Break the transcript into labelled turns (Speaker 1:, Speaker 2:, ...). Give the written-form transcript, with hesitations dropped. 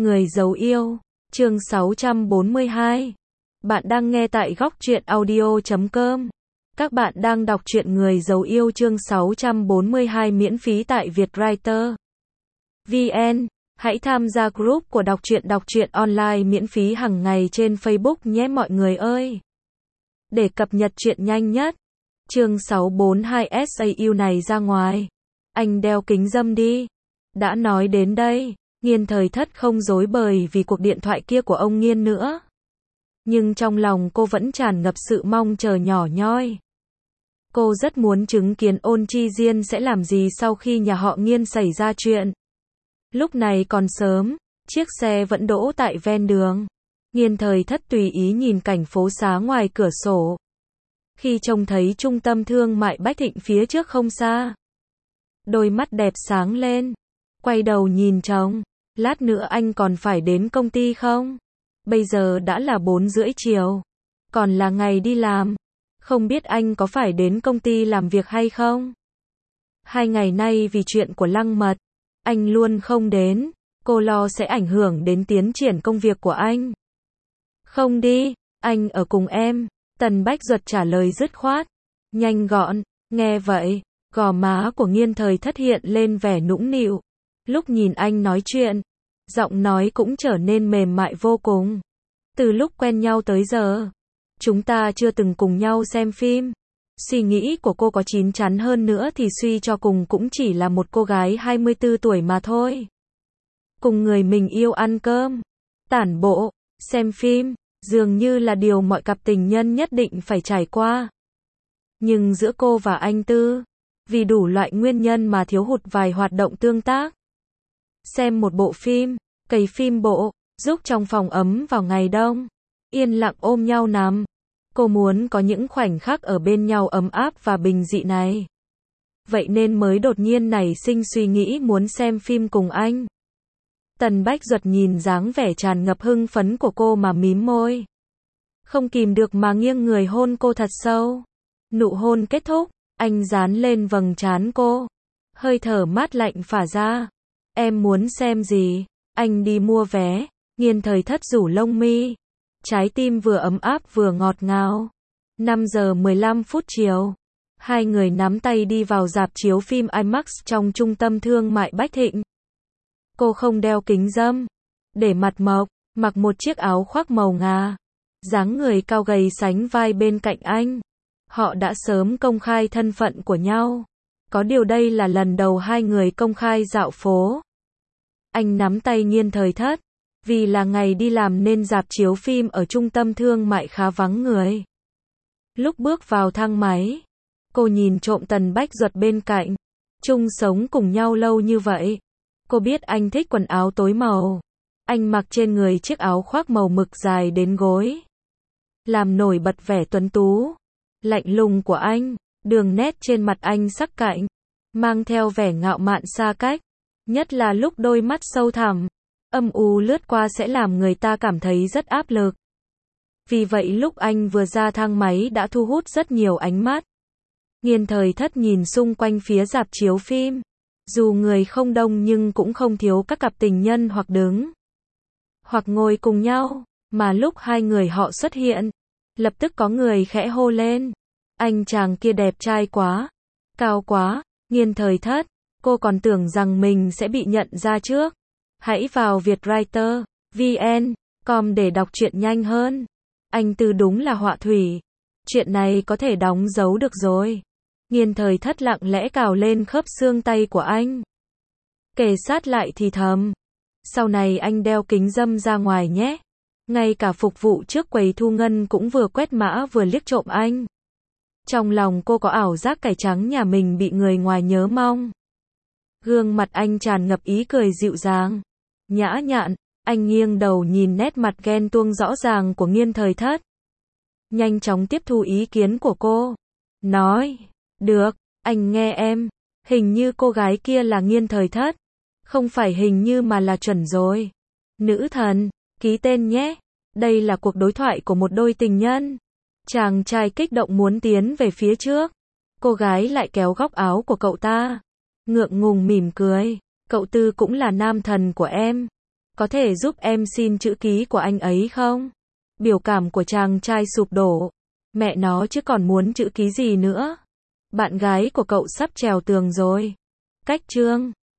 Speaker 1: Người giấu yêu, chương 642. Bạn đang nghe tại góc truyện audio.com. Các bạn đang đọc truyện Người giấu yêu chương 642 miễn phí tại Vietwriter VN. Hãy tham gia group của đọc truyện online miễn phí hàng ngày trên Facebook nhé mọi người ơi. Để cập nhật truyện nhanh nhất, chương 642 SAU này ra ngoài. Anh đeo kính râm đi. Đã nói đến đây, Nghiên Thời Thất không dối bời vì cuộc điện thoại kia của ông Nghiên nữa. Nhưng trong lòng cô vẫn tràn ngập sự mong chờ nhỏ nhoi. Cô rất muốn chứng kiến Ôn Chi Diên sẽ làm gì sau khi nhà họ Nghiên xảy ra chuyện. Lúc này còn sớm, chiếc xe vẫn đỗ tại ven đường. Nghiên Thời Thất tùy ý nhìn cảnh phố xá ngoài cửa sổ. Khi trông thấy trung tâm thương mại Bách Thịnh phía trước không xa, đôi mắt đẹp sáng lên. Quay đầu nhìn chồng, lát nữa anh còn phải đến công ty không? Bây giờ đã là 4:30 chiều, còn là ngày đi làm. Không biết anh có phải đến công ty làm việc hay không? 2 ngày nay vì chuyện của Lăng Mật, anh luôn không đến. Cô lo sẽ ảnh hưởng đến tiến triển công việc của anh. Không đi, anh ở cùng em. Tần Bách Duật trả lời dứt khoát, nhanh gọn. Nghe vậy, gò má của Nghiên Thời Thất hiện lên vẻ nũng nịu. Lúc nhìn anh nói chuyện, giọng nói cũng trở nên mềm mại vô cùng. Từ lúc quen nhau tới giờ, chúng ta chưa từng cùng nhau xem phim. Suy nghĩ của cô có chín chắn hơn nữa thì suy cho cùng cũng chỉ là một cô gái 24 tuổi mà thôi. Cùng người mình yêu ăn cơm, tản bộ, xem phim, dường như là điều mọi cặp tình nhân nhất định phải trải qua. Nhưng giữa cô và anh Tư, vì đủ loại nguyên nhân mà thiếu hụt vài hoạt động tương tác. Xem một bộ phim, cày phim bộ, giúp trong phòng ấm vào ngày đông, yên lặng ôm nhau nằm. Cô muốn có những khoảnh khắc ở bên nhau ấm áp và bình dị này. Vậy nên mới đột nhiên nảy sinh suy nghĩ muốn xem phim cùng anh. Tần Bách Duật nhìn dáng vẻ tràn ngập hưng phấn của cô mà mím môi. Không kìm được mà nghiêng người hôn cô thật sâu. Nụ hôn kết thúc, anh dán lên vầng trán cô. Hơi thở mát lạnh phả ra. Em muốn xem gì? Anh đi mua vé. Nghiên Thời Thất rủ lông mi. Trái tim vừa ấm áp vừa ngọt ngào. 5:15 chiều. Hai người nắm tay đi vào rạp chiếu phim IMAX trong trung tâm thương mại Bách Thịnh. Cô không đeo kính râm, để mặt mộc, mặc một chiếc áo khoác màu ngà. Dáng người cao gầy sánh vai bên cạnh anh. Họ đã sớm công khai thân phận của nhau. Có điều đây là lần đầu hai người công khai dạo phố. Anh nắm tay Nghiên Thời Thất. Vì là ngày đi làm nên rạp chiếu phim ở trung tâm thương mại khá vắng người. Lúc bước vào thang máy, cô nhìn trộm Tần Bách Duật bên cạnh. Chung sống cùng nhau lâu như vậy. Cô biết anh thích quần áo tối màu. Anh mặc trên người chiếc áo khoác màu mực dài đến gối, làm nổi bật vẻ tuấn tú, lạnh lùng của anh. Đường nét trên mặt anh sắc cạnh, mang theo vẻ ngạo mạn xa cách. Nhất là lúc đôi mắt sâu thẳm, âm u lướt qua sẽ làm người ta cảm thấy rất áp lực. Vì vậy lúc anh vừa ra thang máy đã thu hút rất nhiều ánh mắt. Nghiên Thời Thất nhìn xung quanh phía rạp chiếu phim. Dù người không đông nhưng cũng không thiếu các cặp tình nhân hoặc đứng, hoặc ngồi cùng nhau. Mà lúc hai người họ xuất hiện, lập tức có người khẽ hô lên. Anh chàng kia đẹp trai quá, cao quá. Nghiên Thời Thất, cô còn tưởng rằng mình sẽ bị nhận ra trước. Hãy vào Vietwriter VN.com để đọc truyện nhanh hơn. Anh Tư đúng là họa thủy. Chuyện này có thể đóng dấu được rồi. Nghiên Thời Thất lặng lẽ cào lên khớp xương tay của anh. Kề sát lại thì thầm. Sau này anh đeo kính râm ra ngoài nhé. Ngay cả phục vụ trước quầy thu ngân cũng vừa quét mã vừa liếc trộm anh. Trong lòng cô có ảo giác cải trắng nhà mình bị người ngoài nhớ mong. Gương mặt anh tràn ngập ý cười dịu dàng, nhã nhặn. Anh nghiêng đầu nhìn nét mặt ghen tuông rõ ràng của Nghiên Thời Thất. Nhanh chóng tiếp thu ý kiến của cô. Nói, được, anh nghe em. Hình như cô gái kia là Nghiên Thời Thất. Không phải hình như mà là chuẩn rồi. Nữ thần, ký tên nhé. Đây là cuộc đối thoại của một đôi tình nhân. Chàng trai kích động muốn tiến về phía trước. Cô gái lại kéo góc áo của cậu ta. Ngượng ngùng mỉm cười. Cậu Tư cũng là nam thần của em. Có thể giúp em xin chữ ký của anh ấy không? Biểu cảm của chàng trai sụp đổ. Mẹ nó chứ còn muốn chữ ký gì nữa. Bạn gái của cậu sắp trèo tường rồi. Cách chương